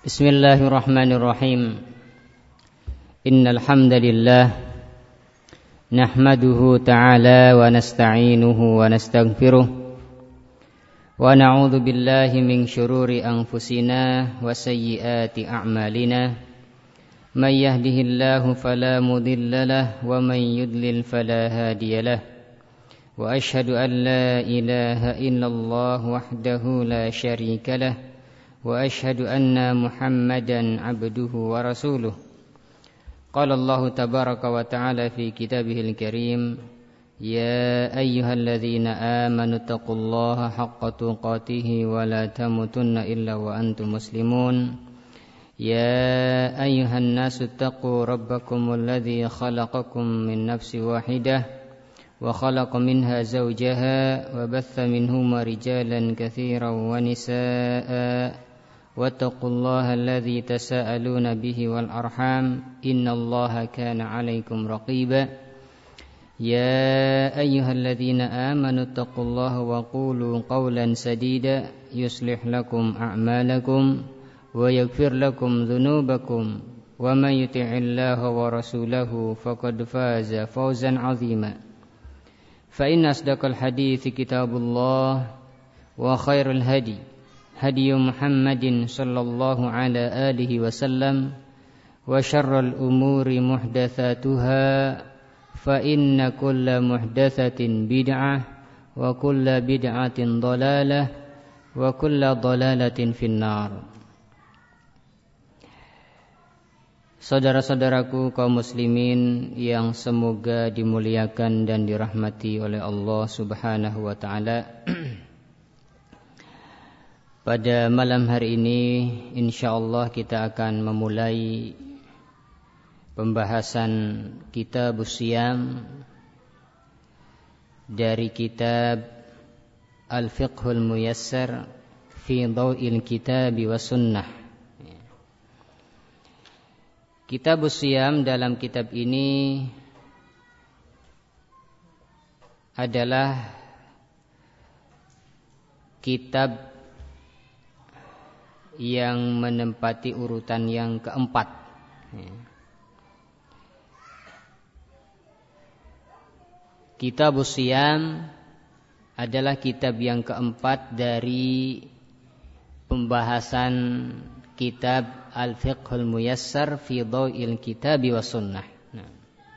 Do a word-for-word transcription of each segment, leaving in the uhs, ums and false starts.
Bismillahirrahmanirrahim. Innal hamdalillah nahmaduhu ta'ala wa nasta'inuhu wa nastaghfiruh wa na'udzu billahi min syururi anfusina wa sayyiati a'malina. May yahdihillahu fala mudilla lahu wa may yudlil fala hadiya lahu. Wa asyhadu an la ilaha illallah wahdahu la syarika lahu. Wa asyhadu anna Muhammadan abduhu wa rasuluh. Qala Allah tabaraka wa ta'ala fi kitabihil karim, ya ayyuhalladzina amanu taqullaha haqqa tuqatih wa la tamutunna illa wa antum muslimun. Ya ayyuhan nasu taqu rabbakumul ladzi khalaqakum min nafsin wahidah wa khalaqa minha zawjaha wa batha minhuma rijalan katsiran wa nisaa'a. واتقوا الله الذي تساءلون به والأرحام إن الله كان عليكم رقيبا يا أيها الذين آمنوا اتقوا الله وقولوا قولا سديدا يصلح لكم أعمالكم ويغفر لكم ذنوبكم ومن يطع الله ورسوله فقد فاز فوزا عظيما فإن أصدق الحديث كتاب الله وخير الهدي هدي محمد صلى الله على آله وسلم وشر الأمور محدثاتها فإن كل محدثة بدعة وكل بدعة ضلالة وكل ضلالة في النار. Saudara-saudaraku kaum muslimin yang semoga dimuliakan dan dirahmati oleh Allah Subhanahu wa taala. Pada malam hari ini insyaallah kita akan memulai pembahasan kitab Siyam dari kitab Al-Fiqhul Muyassar fi Dhaw'il Kitab wa Sunnah. Kitab Siyam dalam kitab ini adalah kitab yang menempati urutan yang keempat. Kitab Siyam adalah kitab yang keempat dari pembahasan kitab Al-Fiqhul Muyassar fi Dhaw'il Kitab wa Sunnah. Nah.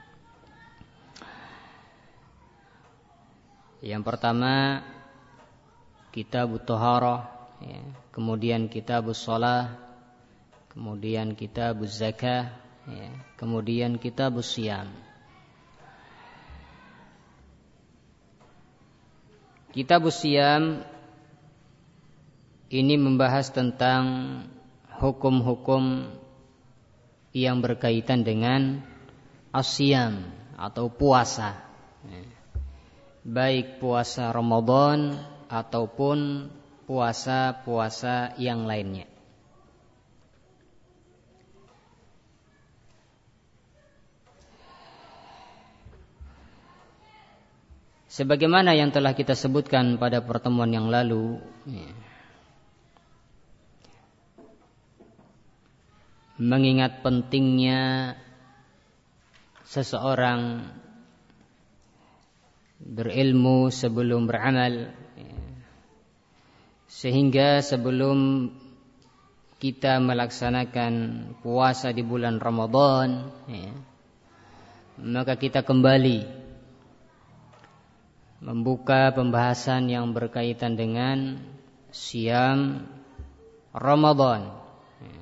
Yang pertama Kitab Thaharah, ya. Kemudian Kitabus Shalah, kemudian Kitabuz Zakah, ya. Kemudian Kitabus Siyam. Kitabus Siyam ini membahas tentang hukum-hukum yang berkaitan dengan as-siyam atau puasa, ya. Baik puasa Ramadan ataupun puasa-puasa yang lainnya. Sebagaimana yang telah kita sebutkan pada pertemuan yang lalu, ya, mengingat pentingnya seseorang berilmu sebelum beramal, ya, sehingga sebelum kita melaksanakan puasa di bulan Ramadan, ya, maka kita kembali membuka pembahasan yang berkaitan dengan Siyam Ramadan, ya,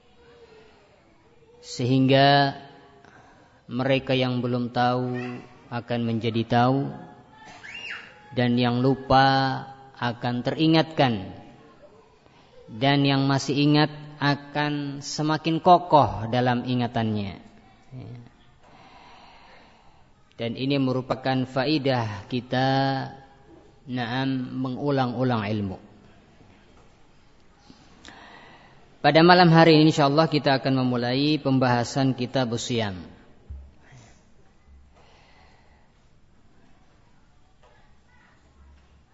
sehingga mereka yang belum tahu akan menjadi tahu, dan yang lupa akan teringatkan, dan yang masih ingat akan semakin kokoh dalam ingatannya. Dan ini merupakan faidah kita na'am mengulang-ulang ilmu. Pada malam hari ini insyaallah kita akan memulai pembahasan kitab Siyam.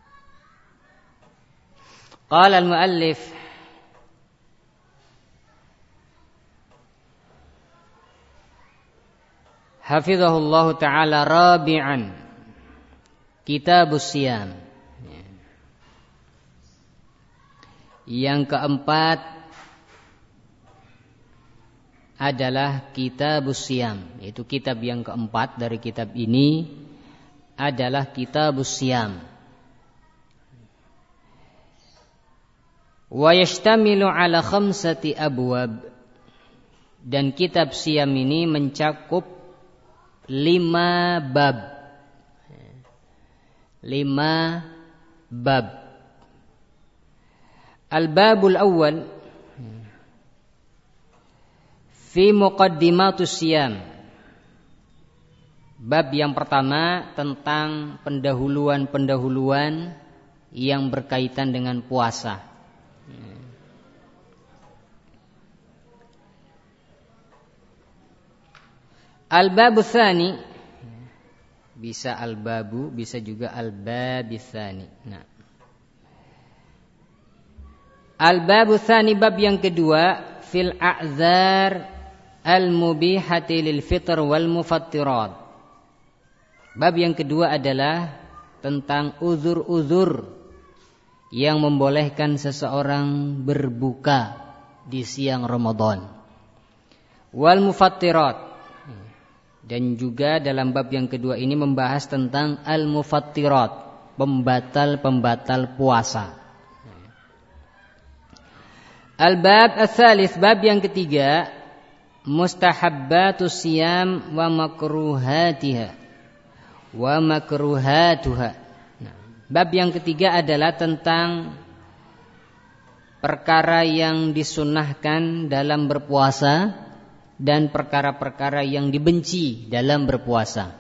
Qala al-muallif hafizahullah ta'ala rabi'an, Kitabus Siyam. Yang keempat adalah Kitabus Siyam, yaitu kitab yang keempat dari kitab ini adalah Kitabus Siyam. Wa yashtamilu ala khamsati abwab, dan kitab Siyam ini mencakup lima bab. Lima bab. Al-babul awal fi muqaddimatus siyam. Bab yang pertama tentang pendahuluan-pendahuluan yang berkaitan dengan puasa. Al-babu tsani, bisa al-babu, bisa juga al-babi tsani. Nah. Al-babu tsani, bab yang kedua, fil a'dzar al-mubihati lil fitr wal mufattirat. Bab yang kedua adalah tentang uzur-uzur yang membolehkan seseorang berbuka di siang Ramadan. Wal mufattirat. Dan juga dalam bab yang kedua ini membahas tentang al-mufattirat, pembatal-pembatal puasa. Al-bab ats-tsalits, bab yang ketiga, mustahabbatus siyam wa makruhatiha wa makruhatuha. Nah, bab yang ketiga adalah tentang perkara yang disunnahkan dalam berpuasa dan perkara-perkara yang dibenci dalam berpuasa.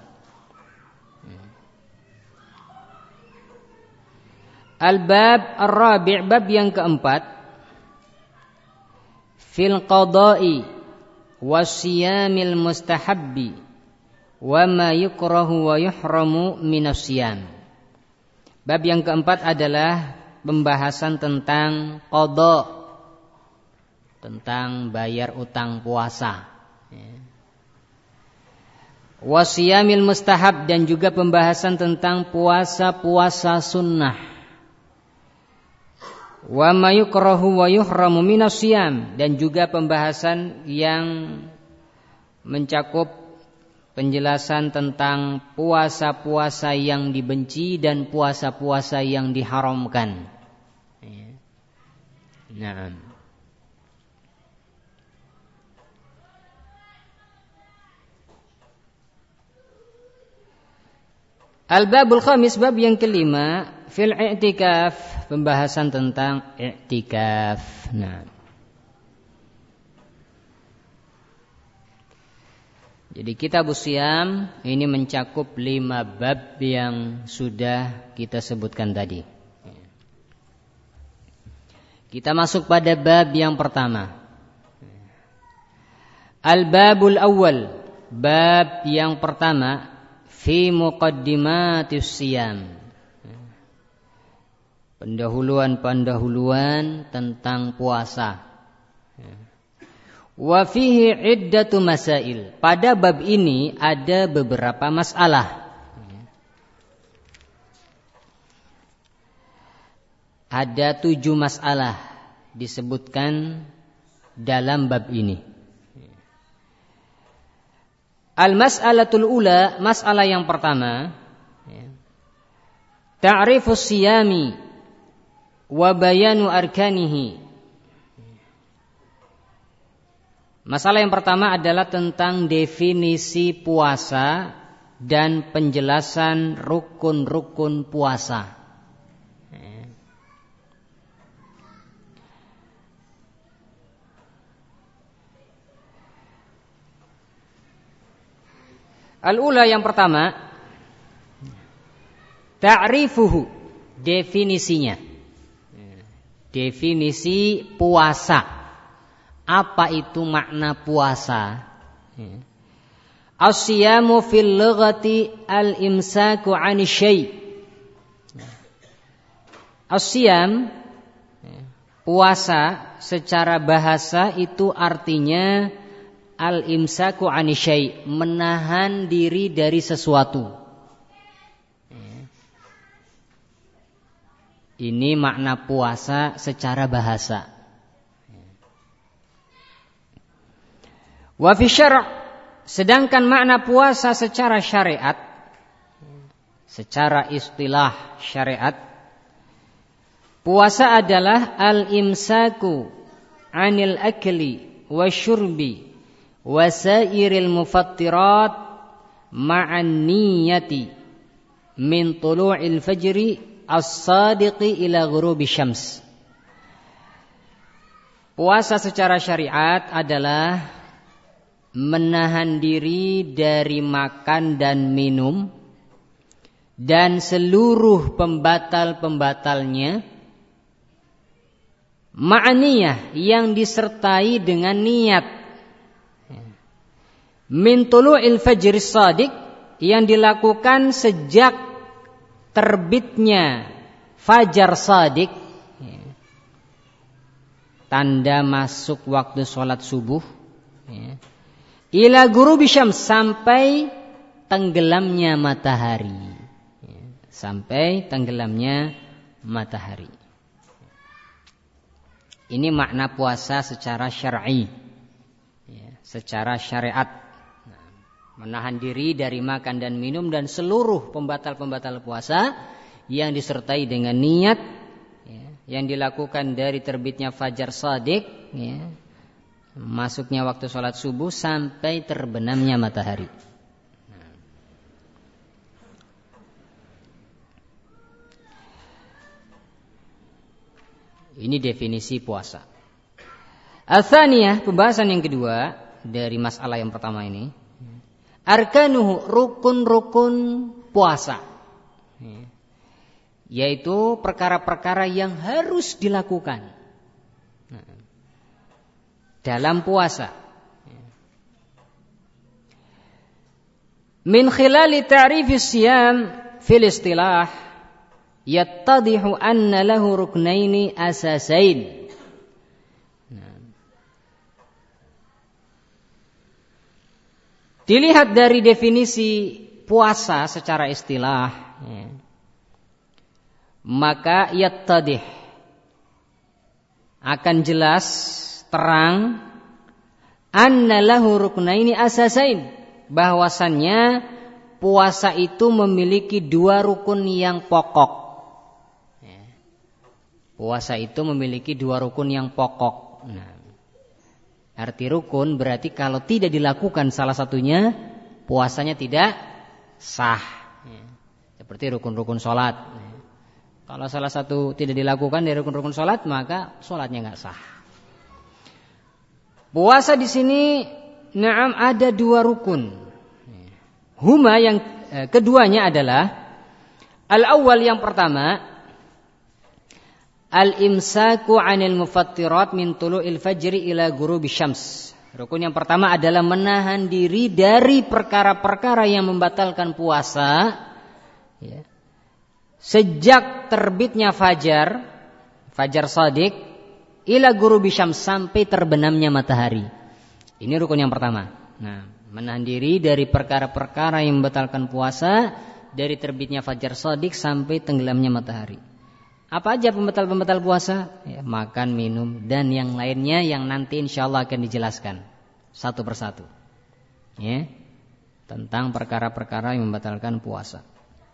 Al-bab ar-rabi', bab yang keempat, fil qada'i wasiyamil mustahabbi wa ma yukrahu wa yuhramu minas siyam. Bab yang keempat adalah pembahasan tentang qada, tentang bayar utang puasa. Wasiyamil mustahab, dan juga pembahasan tentang puasa-puasa sunnah. Wa ma yukrahu wa yuhramu minas siyam, dan juga pembahasan yang mencakup penjelasan tentang puasa-puasa yang dibenci dan puasa-puasa yang diharamkan. Naam. Al-babul khamis, bab yang kelima, fil i'tikaf, pembahasan tentang i'tikaf. Nah. Jadi Kitabus Siyam ini mencakup lima bab yang sudah kita sebutkan tadi. Kita masuk pada bab yang pertama. Al-babul awal, bab yang pertama, fi muqaddimatis siyam, pendahuluan-pendahuluan tentang puasa. Wa fihi iddatu masail, pada bab ini ada beberapa masalah. Ada tujuh masalah disebutkan dalam bab ini. Al-mas'alatul ula, masalah yang pertama, ta'rifus siyami wa bayanu arkanihi. Masalah yang pertama adalah tentang definisi puasa dan penjelasan rukun-rukun puasa. Al-ula, yang pertama, ta'rifuhu, definisinya. Definisi puasa. Apa itu makna puasa? As-siyamu fil lughati al-imsaku 'ani syai'. As-siyam, puasa secara bahasa itu artinya al-imsaku 'ani syai', menahan diri dari sesuatu. Ini makna puasa secara bahasa. Wa fi syara', sedangkan makna puasa secara syariat, secara istilah syariat, puasa adalah al-imsaku 'anil akli wasyurbi wasairil mufattirat ma'an niyati min tulu'il fajri as-sadiqi ila ghurubi syams. Puasa secara syariat adalah menahan diri dari makan dan minum dan seluruh pembatal-pembatalnya, ma'aniyah yang disertai dengan niat, min tulu'il fajr as-sadiq yang dilakukan sejak terbitnya fajar shadiq, tanda masuk waktu sholat subuh, ila ghurubi syams, sampai tenggelamnya matahari, sampai tenggelamnya matahari. Ini makna puasa secara syar'i, secara syariat. Menahan diri dari makan dan minum dan seluruh pembatal-pembatal puasa yang disertai dengan niat, ya, yang dilakukan dari terbitnya fajar shadiq, ya, masuknya waktu sholat subuh sampai terbenamnya matahari. Ini definisi puasa. Al-thaniyah, pembahasan yang kedua dari masalah yang pertama ini. Arkanuhu, rukun-rukun puasa, yaitu perkara-perkara yang harus dilakukan dalam puasa. Min khilali ta'rifis siyam fil istilah yattadihu anna lahu ruknaini asasain. Dilihat dari definisi puasa secara istilah, ya, maka yattadih, akan jelas terang, anna lahu ruknaini asasain, bahwasannya puasa itu memiliki dua rukun yang pokok. Ya. Puasa itu memiliki dua rukun yang pokok. Nah, arti rukun berarti kalau tidak dilakukan salah satunya, puasanya tidak sah. Ya. Seperti rukun-rukun sholat. Ya. Kalau salah satu tidak dilakukan dari rukun-rukun sholat, maka sholatnya nggak sah. Puasa di sini, na'am, ada dua rukun. Ya. Huma, yang eh, keduanya adalah al-awwal, yang pertama, al-imsaku 'anil mufattirat min tulu'il fajri ila ghurubi syams. Rukun yang pertama adalah menahan diri dari perkara-perkara yang membatalkan puasa, ya, sejak terbitnya fajar, fajar shadiq, ila ghurubi syams, sampai terbenamnya matahari. Ini rukun yang pertama. Nah, menahan diri dari perkara-perkara yang membatalkan puasa dari terbitnya fajar shadiq sampai tenggelamnya matahari. Apa aja pembatal-pembatal puasa? Ya, makan, minum, dan yang lainnya yang nanti insyaallah akan dijelaskan satu persatu, ya, tentang perkara-perkara yang membatalkan puasa.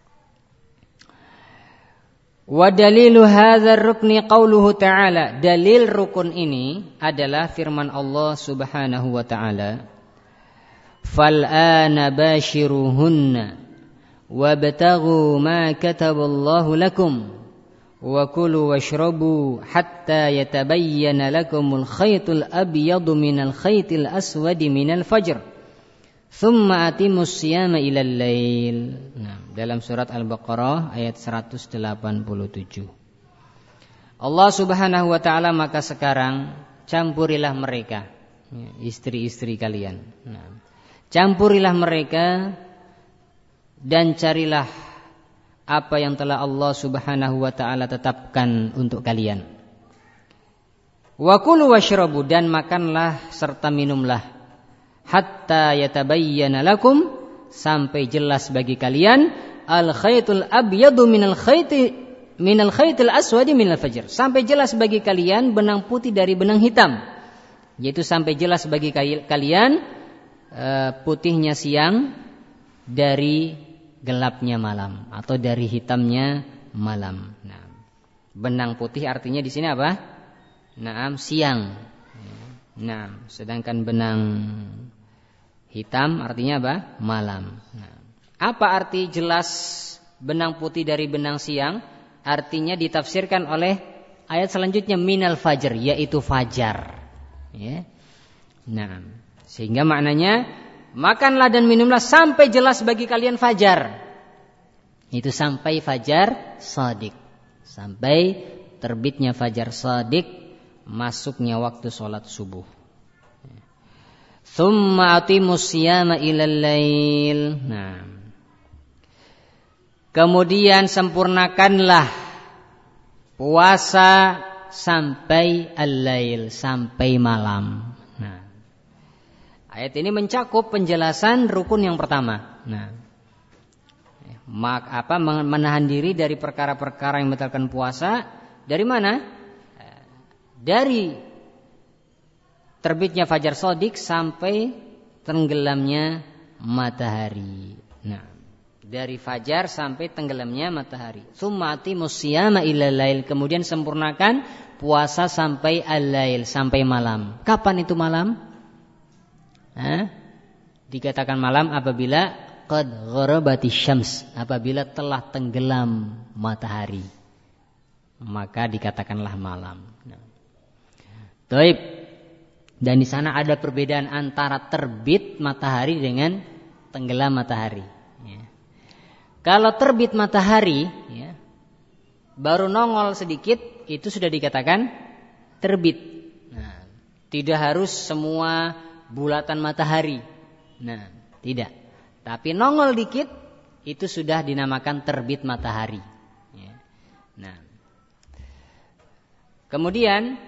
Wa dalilu hadzal rukni qauluhu ta'ala. Dalil rukun ini adalah firman Allah Subhanahu wa ta'ala, fal ana bashiruhunna wabtaghu ma kataballahu lakum wa kulu washrabu hatta yatabayyana lakumul khaytul abyadu minal khaytil aswadi minal fajr thumma atimus siyama ilal lail. Nah, dalam surat Al-Baqarah ayat seratus delapan puluh tujuh. Allah Subhanahu wa ta'ala, maka sekarang campurilah mereka, istri-istri kalian. Nah, campurilah mereka dan carilah apa yang telah Allah Subhanahu wa ta'ala tetapkan untuk kalian. Wa kulu washrabu, dan makanlah serta minumlah, hatta yatabayyana lakum, sampai jelas bagi kalian, al khaytul abyadu minal khayti minal khaytil aswadi minal fajr, sampai jelas bagi kalian benang putih dari benang hitam, yaitu sampai jelas bagi kalian uh, putihnya siang dari gelapnya malam atau dari hitamnya malam. Nah, benang putih artinya di sini apa? Naam, siang. Nah, sedangkan benang hitam artinya apa? Malam. Nah, apa arti jelas benang putih dari benang siang? Artinya ditafsirkan oleh ayat selanjutnya, minal fajr, yaitu fajar. Ya. Nah, sehingga maknanya makanlah dan minumlah sampai jelas bagi kalian fajar. Itu sampai fajar shadiq, sampai terbitnya fajar shadiq, masuknya waktu sholat subuh. Tsumma atimus siyama ilal lail. Nah, kemudian sempurnakanlah puasa sampai al-lail, sampai malam. Nah, ayat ini mencakup penjelasan rukun yang pertama. Nah, mak apa menahan diri dari perkara-perkara yang membatalkan puasa. Dari mana? Dari terbitnya fajar shadiq sampai tenggelamnya matahari. Nah, dari fajar sampai tenggelamnya matahari. Tsumma atimus siyama ilal lail, kemudian sempurnakan puasa sampai al-lail, sampai malam. Kapan itu malam? Hah? Dikatakan malam apabila qad gharabati syams, apabila telah tenggelam matahari, maka dikatakanlah malam. Nah. Taib. Dan di sana ada perbedaan antara terbit matahari dengan tenggelam matahari. Ya. Kalau terbit matahari, ya, baru nongol sedikit, itu sudah dikatakan terbit. Nah, tidak harus semua bulatan matahari. Nah, tidak. Tapi nongol dikit, itu sudah dinamakan terbit matahari. Ya. Nah, kemudian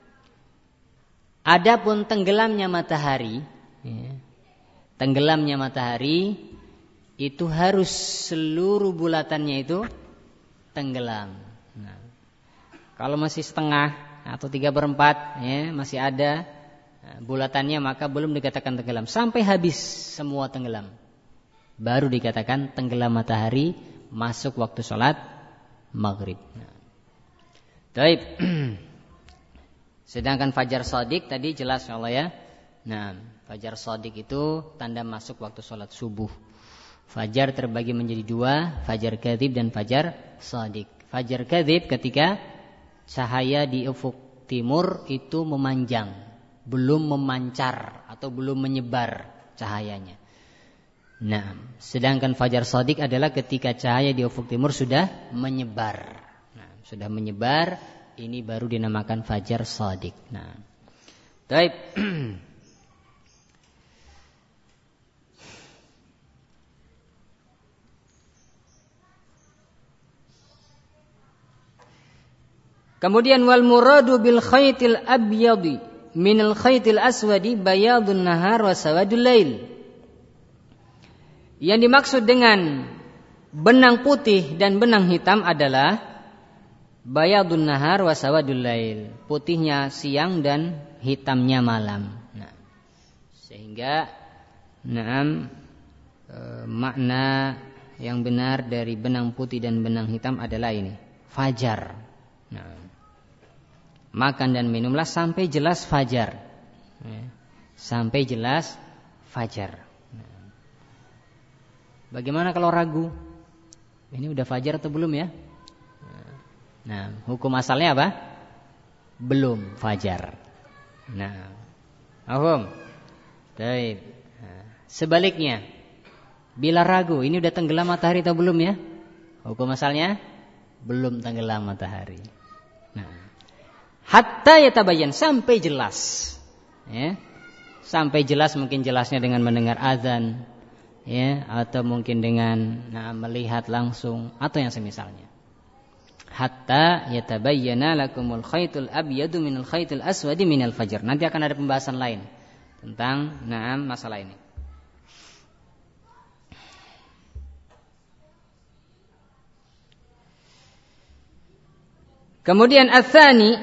adapun tenggelamnya matahari, ya, tenggelamnya matahari itu harus seluruh bulatannya itu tenggelam. Nah, kalau masih setengah atau tiga perempat, ya, masih ada bulatannya, maka belum dikatakan tenggelam. Sampai habis semua tenggelam, baru dikatakan tenggelam matahari, masuk waktu sholat maghrib. Nah. Baik. Sedangkan fajar shadiq tadi jelas insyaallah ya. Nah, fajar shadiq itu tanda masuk waktu sholat subuh. Fajar terbagi menjadi dua, fajar kadzib dan fajar shadiq. Fajar kadzib ketika cahaya di ufuk timur itu memanjang, belum memancar atau belum menyebar cahayanya. Nah, sedangkan fajar shadiq adalah ketika cahaya di ufuk timur sudah menyebar. Nah, sudah menyebar, ini baru dinamakan fajar shadiq. Nah, baik. Kemudian wal muradu bil khaytil abyadi minal khaytil aswadi bayadun nahar wa sawadul lail. Yang dimaksud dengan benang putih dan benang hitam adalah bayadun nahar wa sawadul lail, putihnya siang dan hitamnya malam. Nah, sehingga naam e, makna yang benar dari benang putih dan benang hitam adalah ini, fajar. Nah, makan dan minumlah sampai jelas fajar, ya, sampai jelas fajar. Nah, bagaimana kalau ragu? Ini udah fajar atau belum ya? Nah, hukum asalnya apa? Belum fajar. Nah, paham? Baik. Nah, sebaliknya, bila ragu, ini udah tenggelam matahari atau belum ya? Hukum asalnya belum tenggelam matahari. Nah, hatta yatabayyan, sampai jelas. Ya. Sampai jelas, mungkin jelasnya dengan mendengar azan, ya, atau mungkin dengan nah, melihat langsung atau yang semisalnya. Hatta yatabayyana lakumul khaytul abyadu minal khaytil aswadi minal fajr. Nanti akan ada pembahasan lain tentang naam masalah ini. Kemudian ats-tsani,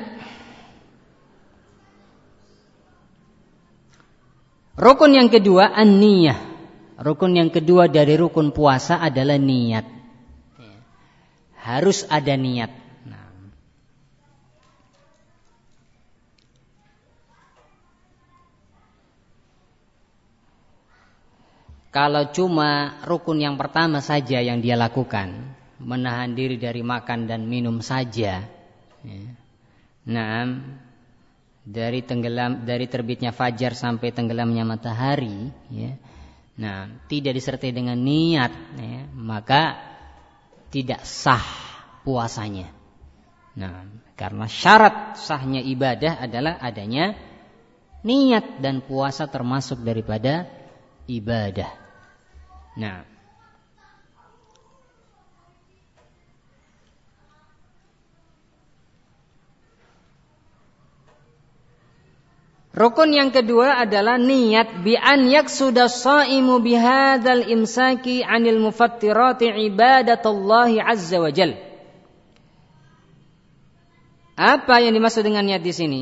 rukun yang kedua an-niyah. Rukun yang kedua dari rukun puasa adalah niat. Harus ada niat. Nah. Kalau cuma rukun yang pertama saja yang dia lakukan, menahan diri dari makan dan minum saja, ya. Nah, dari tenggelam dari terbitnya fajar sampai tenggelamnya matahari, ya. Nah, tidak disertai dengan niat, ya, maka tidak sah puasanya. Nah, karena syarat sahnya ibadah adalah adanya niat, dan puasa termasuk daripada ibadah. Nah, rukun yang kedua adalah niat bi an yaqsuda shaimu bihadzal imsaki 'anil mufattirati ibadatullahi azza wa jal. Apa yang dimaksud dengan niat di sini?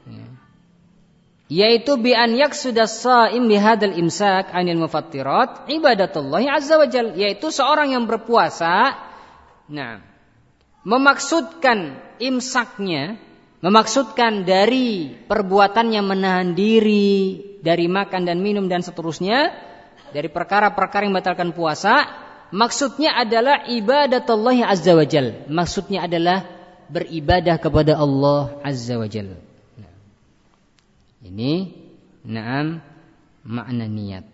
Yaitu bi an yaqsuda shaim bihadzal imsak 'anil mufattirat ibadatullahi azza wa jal, yaitu seorang yang berpuasa, nah, memaksudkan imsaknya, memaksudkan dari perbuatannya menahan diri dari makan dan minum dan seterusnya, dari perkara-perkara yang membatalkan puasa, maksudnya adalah ibadatullahi azza wa jal. Maksudnya adalah beribadah kepada Allah azza wa jal. Ini na'am makna niat.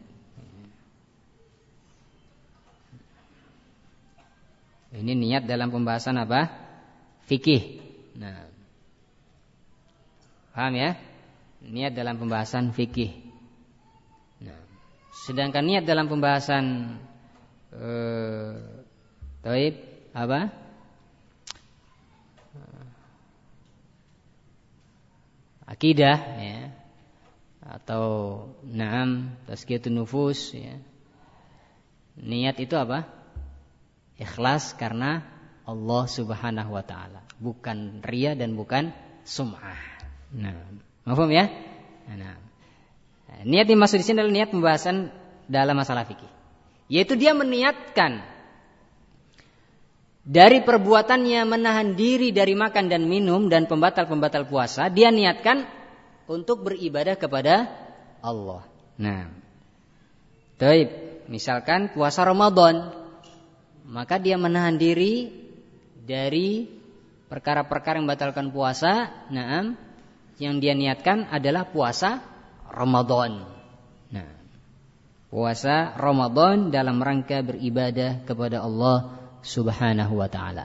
Ini niat dalam pembahasan apa? Fikih. Nah, paham ya? Niat dalam pembahasan fikih. Nah, sedangkan niat dalam pembahasan eh, taib apa? Akidah, ya, atau na'am tazkiyatun nufus, ya. Niat itu apa? Ikhlas karena Allah Subhanahu wa taala, bukan riya dan bukan sum'ah. Nah, paham ya? Nah, niat yang dimaksud di sini adalah niat pembahasan dalam masalah fikih, yaitu dia meniatkan dari perbuatannya menahan diri dari makan dan minum dan pembatal-pembatal puasa, dia niatkan untuk beribadah kepada Allah. Nah, taib, misalkan puasa Ramadan, maka dia menahan diri dari perkara-perkara yang membatalkan puasa. Nah, yang dia niatkan adalah puasa Ramadan. Nah, puasa Ramadan dalam rangka beribadah kepada Allah Subhanahu wa ta'ala.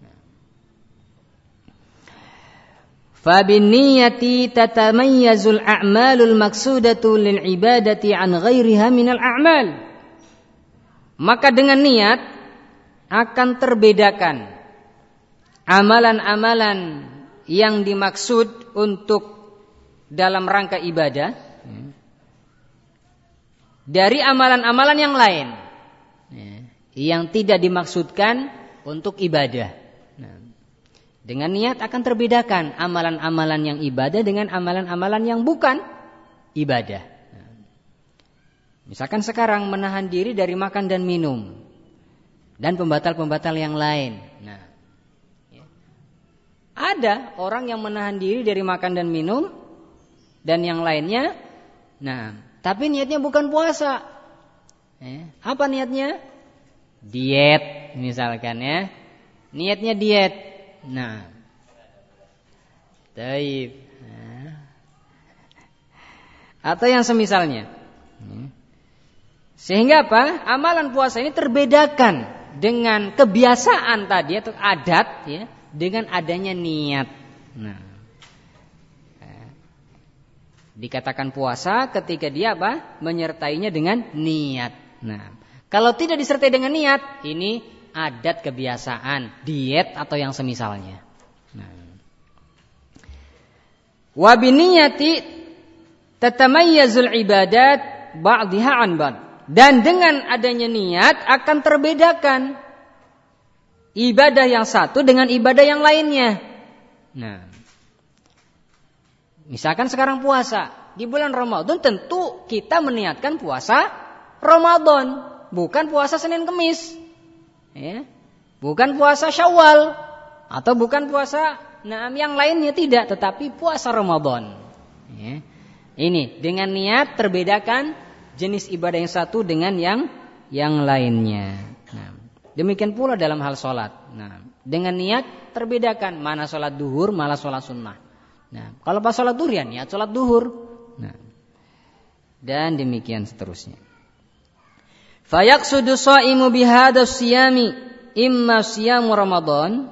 Fa binniyati tatamayyazul a'malul maqsudatu lil ibadati an ghairiha minal a'mal. Maka dengan niat akan terbedakan amalan-amalan yang dimaksud untuk dalam rangka ibadah dari amalan-amalan yang lain yang tidak dimaksudkan untuk ibadah. Nah, dengan niat akan terbedakan amalan-amalan yang ibadah dengan amalan-amalan yang bukan ibadah. Nah, misalkan sekarang menahan diri dari makan dan minum dan pembatal-pembatal yang lain. Nah, ya. Ada orang yang menahan diri dari makan dan minum dan yang lainnya. Nah, tapi niatnya bukan puasa. Eh, apa niatnya? Diet misalkan, ya. Niatnya diet. Nah, taib. Nah. Atau yang semisalnya. Sehingga apa? Amalan puasa ini terbedakan dengan kebiasaan tadi atau adat, ya, dengan adanya niat. Nah, dikatakan puasa ketika dia apa? Menyertainya dengan niat. Nah, kalau tidak disertai dengan niat, ini adat kebiasaan, diet atau yang semisalnya. Nah, wa biniyati tatamayyazul ibadat ba'dhiha an ba'd. Dan dengan adanya niat akan terbedakan ibadah yang satu dengan ibadah yang lainnya. Nah, misalkan sekarang puasa di bulan Ramadan, tentu kita meniatkan puasa Ramadan, bukan puasa Senin Kemis, ya, bukan puasa Syawal atau bukan puasa nah, yang lainnya, tidak, tetapi puasa Ramadan. Ya. Ini dengan niat terbedakan jenis ibadah yang satu dengan yang yang lainnya. Nah, demikian pula dalam hal sholat. Nah, dengan niat terbedakan mana sholat duhur, mana sholat sunnah. Nah, kalau pas sholat duhur ya niat sholat duhur. Nah, dan demikian seterusnya. Fayaqsudu shaimu bihadha siyami imma siyamu Ramadan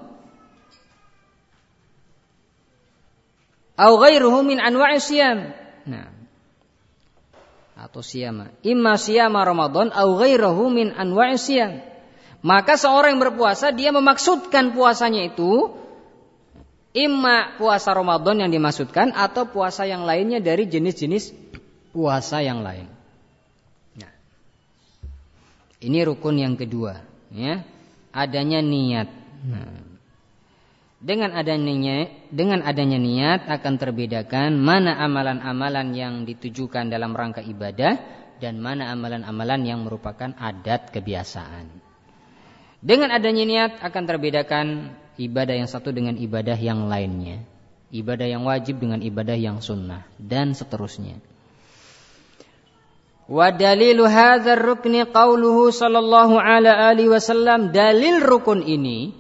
aw ghairuhu min anwa'i siyam. Nah, atau siyama imma siyama Ramadan aw ghairuhu min anwa'i siyam. Maka seorang yang berpuasa dia memaksudkan puasanya itu imma puasa Ramadan yang dimaksudkan atau puasa yang lainnya dari jenis-jenis puasa yang lain. Nah, ini rukun yang kedua, ya, adanya niat. Nah, dengan adanya dengan adanya niat akan terbedakan mana amalan-amalan yang ditujukan dalam rangka ibadah dan mana amalan-amalan yang merupakan adat kebiasaan. Dengan adanya niat akan terbedakan ibadah yang satu dengan ibadah yang lainnya, ibadah yang wajib dengan ibadah yang sunnah, dan seterusnya. Wa dalilu hadzal rukni qauluhu sallallahu alaihi wasallam. Dalil rukun ini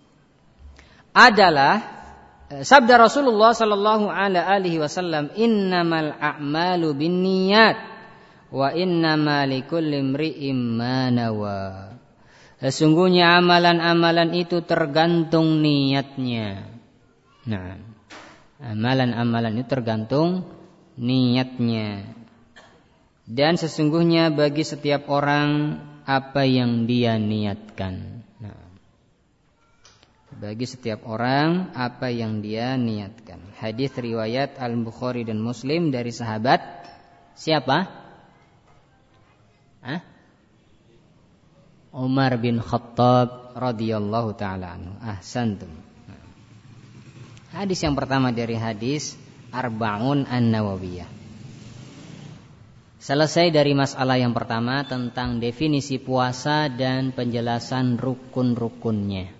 adalah sabda Rasulullah sallallahu alaihi wasallam, innamal a'malu binniyat wa innamal likulli imri'in ma nawa. Sesungguhnya amalan-amalan itu tergantung niatnya. Nah, amalan-amalan itu tergantung niatnya. Dan sesungguhnya bagi setiap orang apa yang dia niatkan. Nah, bagi setiap orang apa yang dia niatkan. Hadis riwayat Al-Bukhari dan Muslim dari sahabat siapa? Hah? Umar bin Khattab radhiyallahu taala anhu. Ahsantum. Hadis yang pertama dari hadis Arba'un An-Nawawiyah. Selesai dari masalah yang pertama tentang definisi puasa dan penjelasan rukun-rukunnya.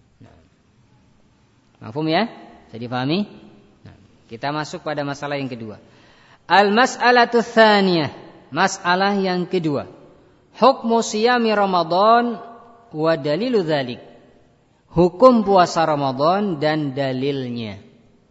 Mafhum ya? Bisa dipahami? Nah, kita masuk pada masalah yang kedua. Al-mas'alatu tsaniyah. Masalah yang kedua. Hukmu siyami Ramadan wa dalilu dzalik. Hukum puasa Ramadan dan dalilnya.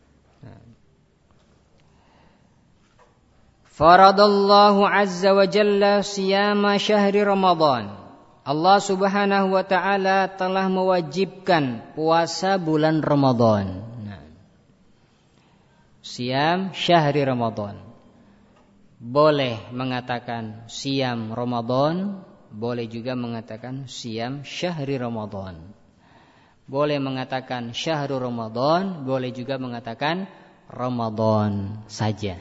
Faradallahu azza wa jalla siyama syahri Ramadan. Allah subhanahu wa ta'ala telah mewajibkan puasa bulan Ramadan. Nah, siyam syahri Ramadan. Boleh mengatakan siyam Ramadan, boleh juga mengatakan siyam syahri Ramadan. Boleh mengatakan syahru Ramadan, boleh juga mengatakan Ramadan saja.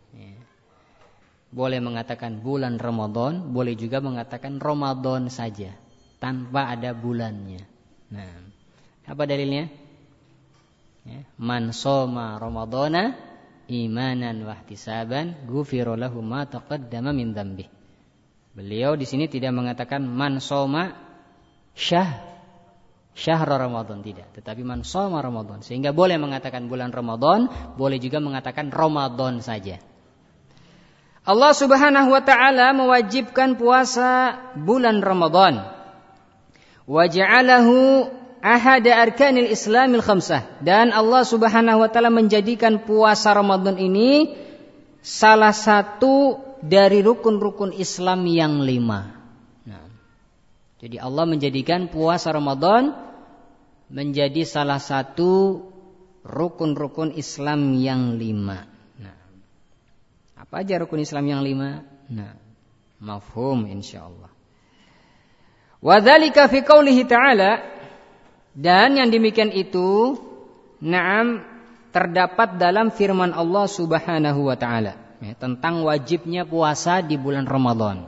Boleh mengatakan bulan Ramadan, boleh juga mengatakan Ramadan saja tanpa ada bulannya. Nah, apa dalilnya? Ya, man shoma Ramadana imanan wahtisaban ghufira lahu ma taqaddama min dzambi. Beliau di sini tidak mengatakan man shoma syah syahr Ramadan, tidak, tetapi man shoma Ramadan, sehingga boleh mengatakan bulan Ramadan, boleh juga mengatakan Ramadan saja. Allah Subhanahu wa taala mewajibkan puasa bulan Ramadan. Wa ja'alahu ahada arkanil Islamil khamsah, dan Allah Subhanahu wa taala menjadikan puasa Ramadan ini salah satu dari rukun-rukun Islam yang lima. Nah, jadi Allah menjadikan puasa Ramadan menjadi salah satu rukun-rukun Islam yang lima. Nah, apa aja rukun Islam yang lima? Nah, mafhum insyaallah. Wa dzalika fi qoulihi ta'ala. Dan yang demikian itu, na'am, terdapat dalam firman Allah Subhanahu wa taala, ya, tentang wajibnya puasa di bulan Ramadan.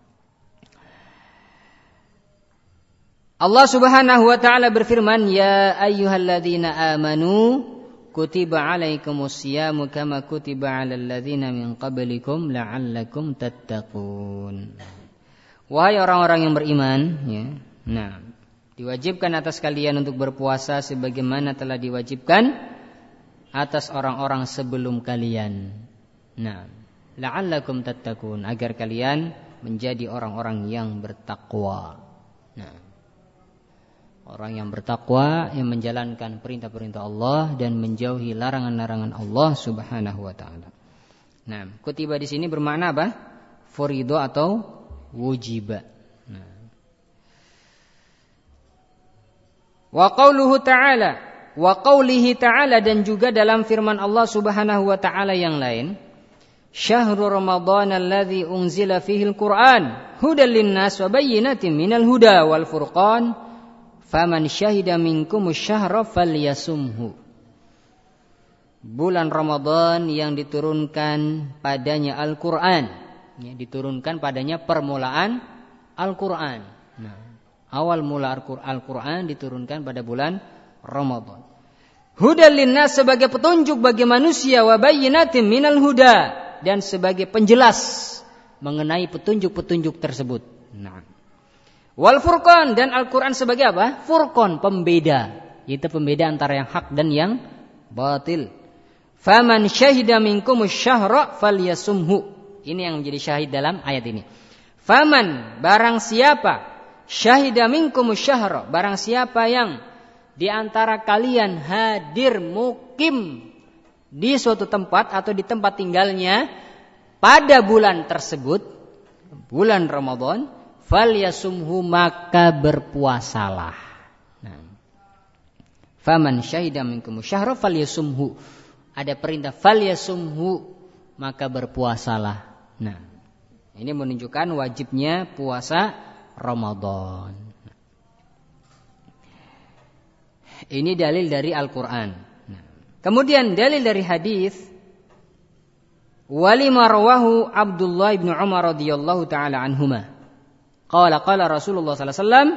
Allah Subhanahu wa taala berfirman, "Ya ayyuhalladzina amanu kutiba alaikumusyamu kama kutiba 'alal ladzina min qablikum la'allakum tattaqun." Wahai orang-orang yang beriman, ya. Nah, diwajibkan atas kalian untuk berpuasa sebagaimana telah diwajibkan atas orang-orang sebelum kalian. Nah, la'allakum tattaqun, agar kalian menjadi orang-orang yang bertakwa. Nah, orang yang bertakwa yang menjalankan perintah-perintah Allah dan menjauhi larangan-larangan Allah Subhanahu wa taala. Nah, kutiba di sini bermakna apa? Furido atau wujiba. Nah. Wa qauluhu ta'ala, wa qaulihi ta'ala, dan juga dalam firman Allah Subhanahu wa taala yang lain, Syahrul Ramadan alladzi unzila fihi al-Qur'an hudan lin-nas wa bayyinatin minal huda wal furqan faman syahida minkumus syahra falyasumhu. Bulan Ramadan yang diturunkan padanya Al-Qur'an, ya, diturunkan padanya permulaan Al-Qur'an. Nah, awal mula Al-Qur'an diturunkan pada bulan Ramadan. Hudan linnas, sebagai petunjuk bagi manusia, wa bayyinatin minal huda, dan sebagai penjelas mengenai petunjuk-petunjuk tersebut. Nah, wal furqan, dan Al-Quran sebagai apa? Furqan, pembeda, yaitu pembeda antara yang hak dan yang batil. Faman syahida minkumus syahra falyasumhu. Ini yang menjadi syahid dalam ayat ini. Faman, barang siapa, syahida minkumus syahra, barang siapa yang di antara kalian hadir mukim di suatu tempat atau di tempat tinggalnya pada bulan tersebut, bulan Ramadan, falyasumhu, maka berpuasalah. Nah, faman syahida minkum syahra falyasumhu, ada perintah falyasumhu, maka berpuasalah. Nah, ini menunjukkan wajibnya puasa Ramadan. Ini dalil dari Al-Quran. Kemudian dalil dari hadis, walima rawahu Abdullah bin Umar radhiyallahu taala anhuma. Qala qala Rasulullah sallallahu alaihi wasallam.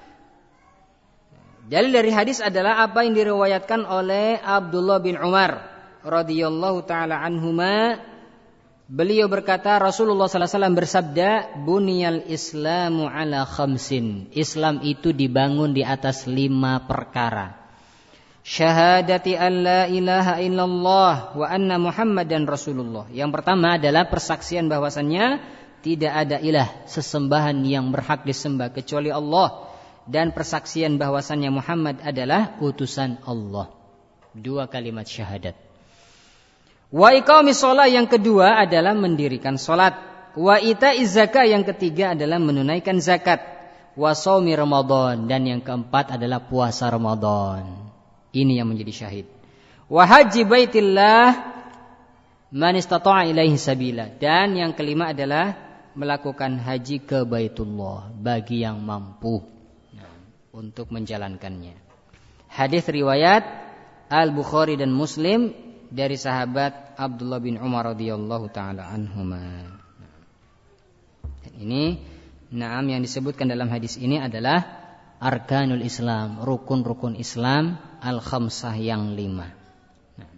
Dalil dari hadis adalah apa yang diriwayatkan oleh Abdullah bin Umar radhiyallahu taala anhuma. Beliau berkata, Rasulullah sallallahu alaihi wasallam bersabda, "Buniyal Islamu ala khamsin." Islam itu dibangun di atas lima perkara. Syahadati an la ilaha illallah wa anna Muhammadan Rasulullah. Yang pertama adalah persaksian bahwasannya tidak ada ilah sesembahan yang berhak disembah kecuali Allah, dan persaksian bahwasannya Muhammad adalah utusan Allah. Dua kalimat syahadat. Wa iqamis shalah, yang kedua adalah mendirikan salat. Wa ita'iz zakat, yang ketiga adalah menunaikan zakat. Wa shaumi Ramadan, dan yang keempat adalah puasa Ramadan. Ini yang menjadi syahid. Wa haji baitillah man istata'a ilaihi sabila, dan yang kelima adalah melakukan haji ke Baitullah bagi yang mampu, nah, untuk menjalankannya. Hadis riwayat Al-Bukhari dan Muslim dari sahabat Abdullah bin Umar radhiyallahu taala anhuma. Dan ini naam yang disebutkan dalam hadis ini adalah arkanul Islam, rukun-rukun Islam al-khamsah yang lima. Nah.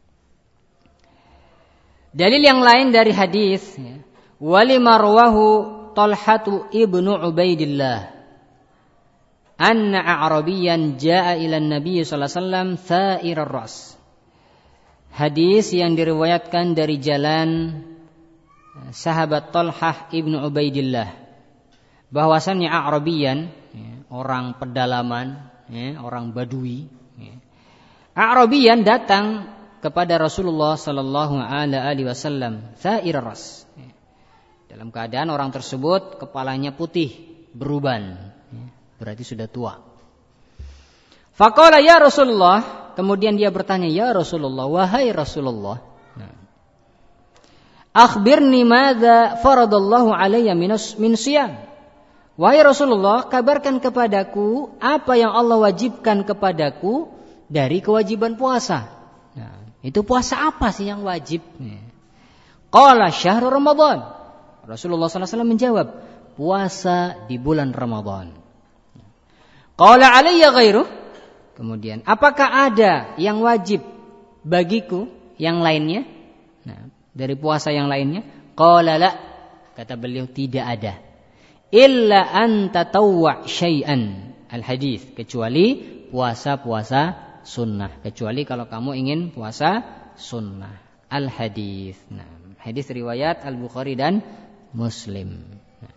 Dalil yang lain dari hadis, ya, walima rawahu Talhatu ibnu Ubaidillah anna a'rabiyyan jaa ila an-nabiy sallallahu alaihi wasallam tha'irar ras. Hadis yang diriwayatkan dari jalan sahabat Talhah ibnu Ubaidillah, bahwasannya a'rabiyyan, ya, orang pedalaman, ya, orang Badui, ya. A'rabiyyan datang kepada Rasulullah sallallahu alaihi wasallam tha'irar ras, ya. Dalam keadaan orang tersebut kepalanya putih, beruban, ya, berarti sudah tua. Faqala ya Rasulullah, kemudian dia bertanya, ya Rasulullah, wahai Rasulullah, nah, akhbirni madza faradallahu alayya min siyam. Wahai Rasulullah, kabarkan kepadaku apa yang Allah wajibkan kepadaku dari kewajiban puasa. Nah, itu puasa apa sih yang wajib? Qala syahru Ramadan. Rasulullah sallallahu alaihi wasallam menjawab, puasa di bulan Ramadan. Qala alayya ghairuh. Kemudian, apakah ada yang wajib bagiku yang lainnya? Nah, dari puasa yang lainnya? Qala la. Kata beliau, tidak ada. Illa an tatawwa' syai'an. Al-hadis, kecuali puasa-puasa sunnah. Kecuali kalau kamu ingin puasa sunnah. Al-hadis. Nah, hadis riwayat Al-Bukhari dan Muslim. Nah.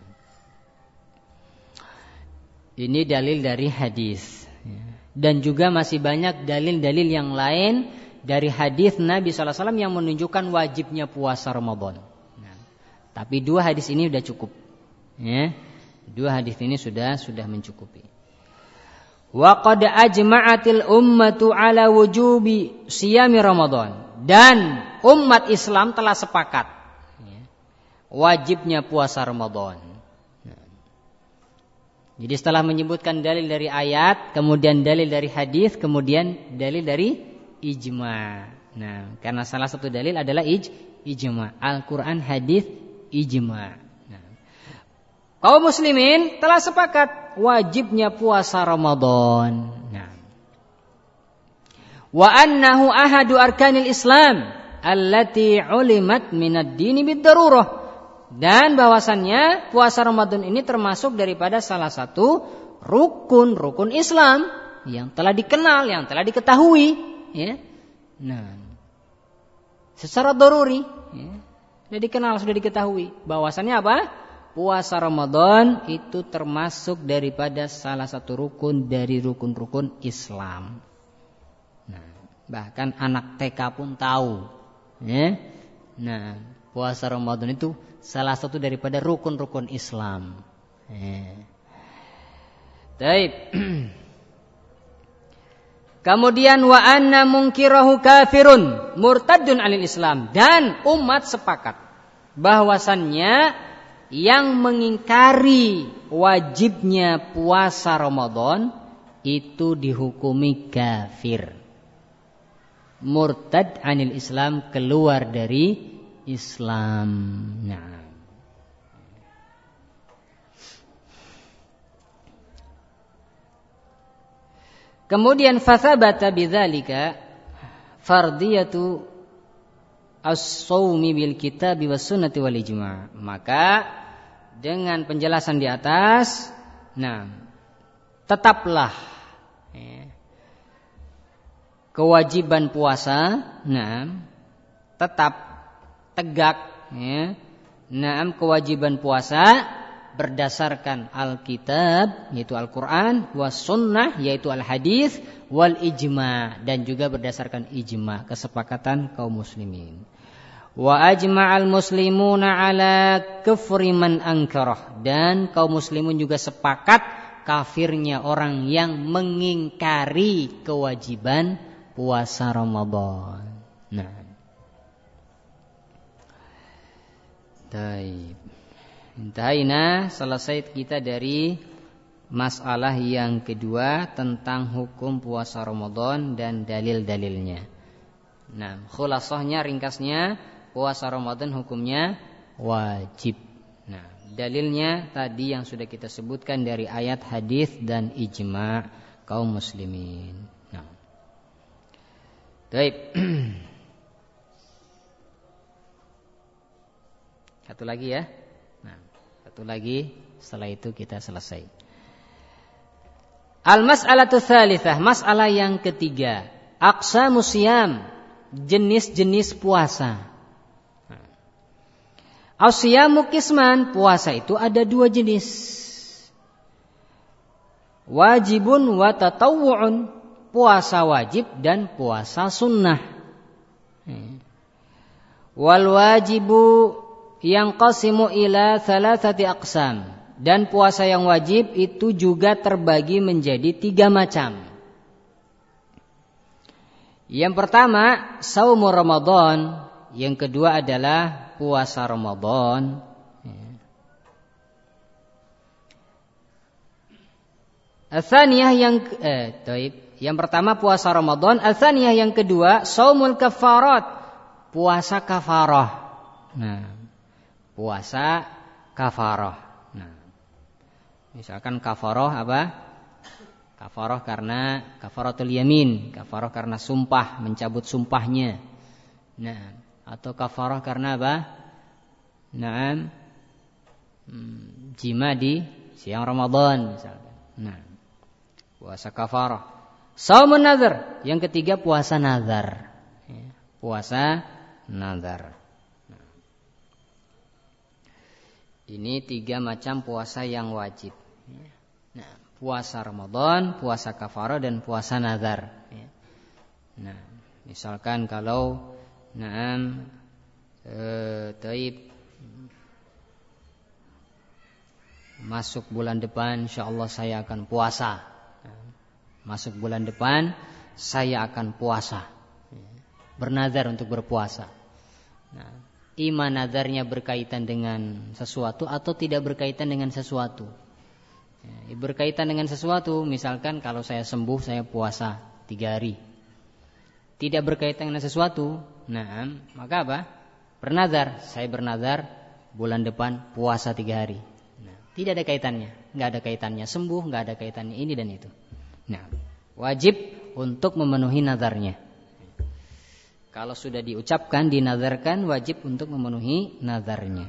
Ini dalil dari hadis. Dan juga masih banyak dalil-dalil yang lain dari hadis Nabi sallallahu alaihi wasallam yang menunjukkan wajibnya puasa Ramadan. Nah, tapi dua hadis ini sudah cukup. Ya. Dua hadis ini sudah sudah mencukupi. Wa qad ajma'atil ummatu ala wujubi siyami Ramadan. Dan umat Islam telah sepakat ya, wajibnya puasa Ramadan. Nah. Jadi setelah menyebutkan dalil dari ayat, kemudian dalil dari hadis, kemudian dalil dari ijma'. Nah, karena salah satu dalil adalah ij, ijma'. Al-Quran, hadis, ijma'. Nah. Kaum muslimin telah sepakat wajibnya puasa Ramadan. Nah. Wa annahu ahadu arkanil Islam allati ulimat minad dini bid-darurah. Dan bahwasannya puasa Ramadan ini termasuk daripada salah satu rukun-rukun Islam yang telah dikenal, yang telah diketahui, ya. Nah, secara daruri, ya, sudah dikenal, sudah diketahui bahwasannya apa? Puasa Ramadan itu termasuk daripada salah satu rukun dari rukun-rukun Islam. Nah, bahkan anak T K pun tahu, ya. Nah, puasa Ramadan itu salah satu daripada rukun-rukun Islam. Ya. Baik. Kemudian wa anna munkirahu kafirun murtadun alil Islam, dan umat sepakat bahwasannya yang mengingkari wajibnya puasa Ramadan itu dihukumi kafir. Murtad anil Islam, keluar dari Islam. Nah. Kemudian fathabata bidzalika fardiyatu as-shaumi bil kitabi was sunnati wal ijma'. Maka dengan penjelasan di atas, nah, tetaplah ya, kewajiban puasa, nah, tetap tegak, ya, nah, kewajiban puasa berdasarkan Alkitab, yaitu Al-Quran, was sunnah, yaitu Al-Hadis, wal ijma', dan juga berdasarkan ijma', kesepakatan kaum muslimin. Wa ajma'al muslimuna ala kufri man angkarah, dan kaum muslimun juga sepakat kafirnya orang yang mengingkari kewajiban puasa Ramadan. Nah, baik. Intaina, selesai kita dari masalah yang kedua tentang hukum puasa Ramadan dan dalil-dalilnya. Nah, khulasahnya, ringkasnya, puasa Ramadan hukumnya wajib. Nah, dalilnya tadi yang sudah kita sebutkan dari ayat, hadis, dan ijma' kaum muslimin. Nah, baik. Satu lagi ya. Nah, satu lagi, setelah itu kita selesai. Al-mas'alatu tsalitsah, masalah yang ketiga, aqsamus siyam, jenis-jenis puasa. As-siyamu qisman, puasa itu ada dua jenis. Wajibun wa tatawwu'un, puasa wajib dan puasa sunnah. Wal wajibu yang qasimu ila thalathati aqsam, dan puasa yang wajib itu juga terbagi menjadi tiga macam. Yang pertama saumu Ramadan, yang kedua adalah puasa Ramadan. Ats-tsaniyah yang eh taib, yang pertama puasa Ramadan, ats-tsaniyah yang kedua saumul kafarat, puasa kafarah. Nah, puasa kafarah. Nah, misalkan kafarah apa? Kafarah karena kafaratul yamin, kafarah karena sumpah, mencabut sumpahnya. Nah, atau kafarah karena apa? Nah, jima di siang Ramadan misalkan. Nah, puasa kafarah. Shaumun nazar. Yang ketiga puasa nazar. Ya, puasa nazar. Nah, ini tiga macam puasa yang wajib. Nah, puasa Ramadan, puasa kafarah dan puasa nazar. Ya. Nah, misalkan kalau Naam eh, taib masuk bulan depan insyaallah saya akan puasa. Masuk bulan depan saya akan puasa. Bernazar untuk berpuasa. Nah, ima nazarnya berkaitan dengan sesuatu atau tidak berkaitan dengan sesuatu. Ya, berkaitan dengan sesuatu, misalkan kalau saya sembuh saya puasa tiga hari. Tidak berkaitan dengan sesuatu, nah maka apa? Bernazar, saya bernazar bulan depan puasa tiga hari. Nah, tidak ada kaitannya, nggak ada kaitannya sembuh, nggak ada kaitannya ini dan itu. Nah, wajib untuk memenuhi nazarnya. Kalau sudah diucapkan, dinazarkan, wajib untuk memenuhi nazarnya.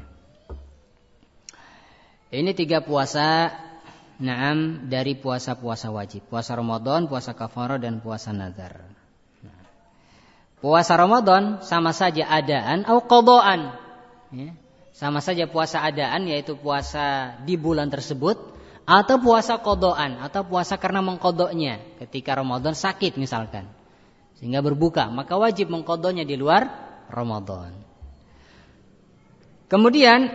Ini tiga puasa, naam, dari puasa-puasa wajib. Puasa Ramadan, puasa kafarah dan puasa nazar. Nah, puasa Ramadan sama saja adaan atau qadaan. Ya, sama saja puasa adaan yaitu puasa di bulan tersebut, atau puasa qadaan atau puasa karena mengqadanya ketika Ramadan sakit misalkan. Sehingga berbuka, maka wajib mengqadanya di luar Ramadan. Kemudian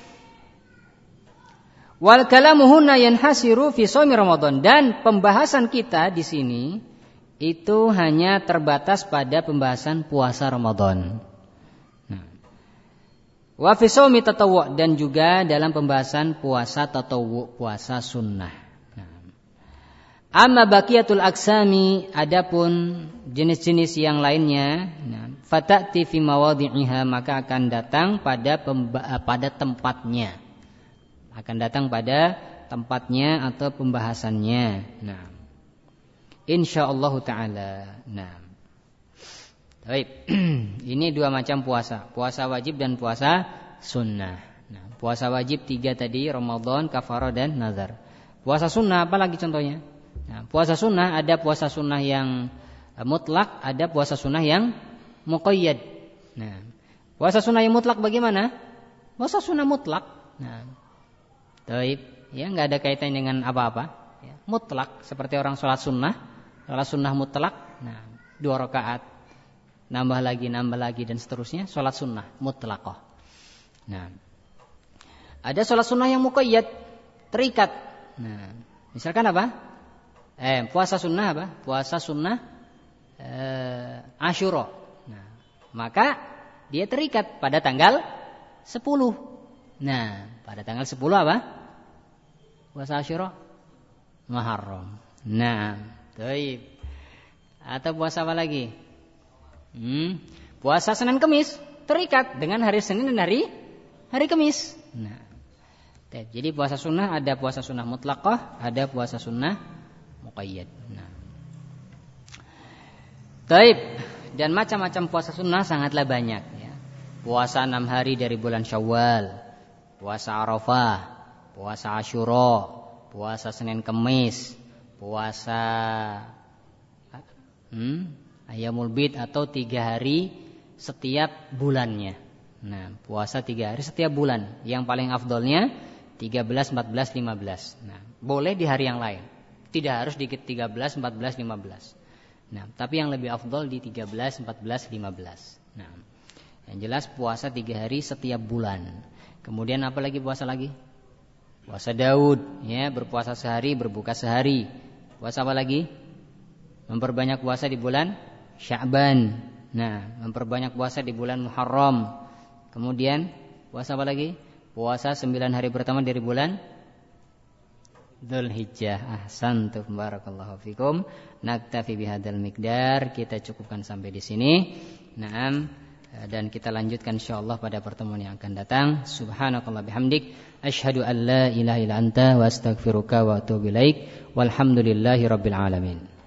wal kalamu huna yanhasiru fi shaumi Ramadan, dan pembahasan kita di sini itu hanya terbatas pada pembahasan puasa Ramadan. Nah, wa fi shaumi tatawwu, dan juga dalam pembahasan puasa tatawwu, puasa sunnah. Amma baqiyatul aqsami, adapun jenis-jenis yang lainnya, nah, fatati fi mawadhi'iha, maka akan datang pada pemba- pada tempatnya. Akan datang pada tempatnya atau pembahasannya. Nah, insyaallah taala. Nah. Baik. Ini dua macam puasa, puasa wajib dan puasa sunnah. Nah, puasa wajib tiga tadi, Ramadan, kafarah dan nazar. Puasa sunnah apa lagi contohnya? Nah, puasa sunnah ada puasa sunnah yang mutlak, ada puasa sunnah yang muqayyad. Nah, puasa sunnah yang mutlak bagaimana? Puasa sunnah mutlak. Nah, taib, ya nggak ada kaitan dengan apa-apa. Ya, mutlak seperti orang sholat sunnah, sholat sunnah mutlak. Nah, dua rakaat, nambah lagi, nambah lagi dan seterusnya. Sholat sunnah mutlaqah. Nah, ada sholat sunnah yang muqayyad, terikat. Nah, misalkan apa? Eh, puasa sunnah apa? Puasa sunnah eh, Asyura. Nah, maka dia terikat pada tanggal sepuluh. Nah, pada tanggal sepuluh apa? Puasa Asyura Muharram. Nah, baik. Atau puasa apa lagi? Hmm, puasa Senin Kemis, terikat dengan hari Senin dan hari hari Kemis. Nah, jadi puasa sunnah ada puasa sunnah mutlaqah, ada puasa sunnah muqayyad. Nah. Taib, dan macam-macam puasa sunnah sangatlah banyak ya. Puasa enam hari dari bulan Syawal, puasa Arafah, puasa Asyura, puasa Senin Kemis, puasa hmm, Ayyamul Bid atau tiga hari setiap bulannya. Nah, puasa tiga hari setiap bulan. Yang paling afdolnya tiga belas, empat belas, lima belas. Nah, boleh di hari yang lain. Tidak harus di tiga belas, empat belas, lima belas. Nah, tapi yang lebih afdol di tiga belas, empat belas, lima belas. Nah, yang jelas puasa tiga hari setiap bulan. Kemudian apa lagi puasa lagi? Puasa Daud, ya, berpuasa sehari, berbuka sehari. Puasa apa lagi? Memperbanyak puasa di bulan Sya'ban. Nah, memperbanyak puasa di bulan Muharram. Kemudian puasa apa lagi? Puasa sembilan hari pertama dari bulan Dzulhijjah. Ahsantum, barakallahu fikum. Naktafi bihadzal miqdar, kita cukupkan sampai di sini. Naam, dan kita lanjutkan insyaallah pada pertemuan yang akan datang. Subhanakallah bihamdik asyhadu an la ilaha illa anta wa astaghfiruka wa atubu ilaik. Walhamdulillahi rabbil alamin.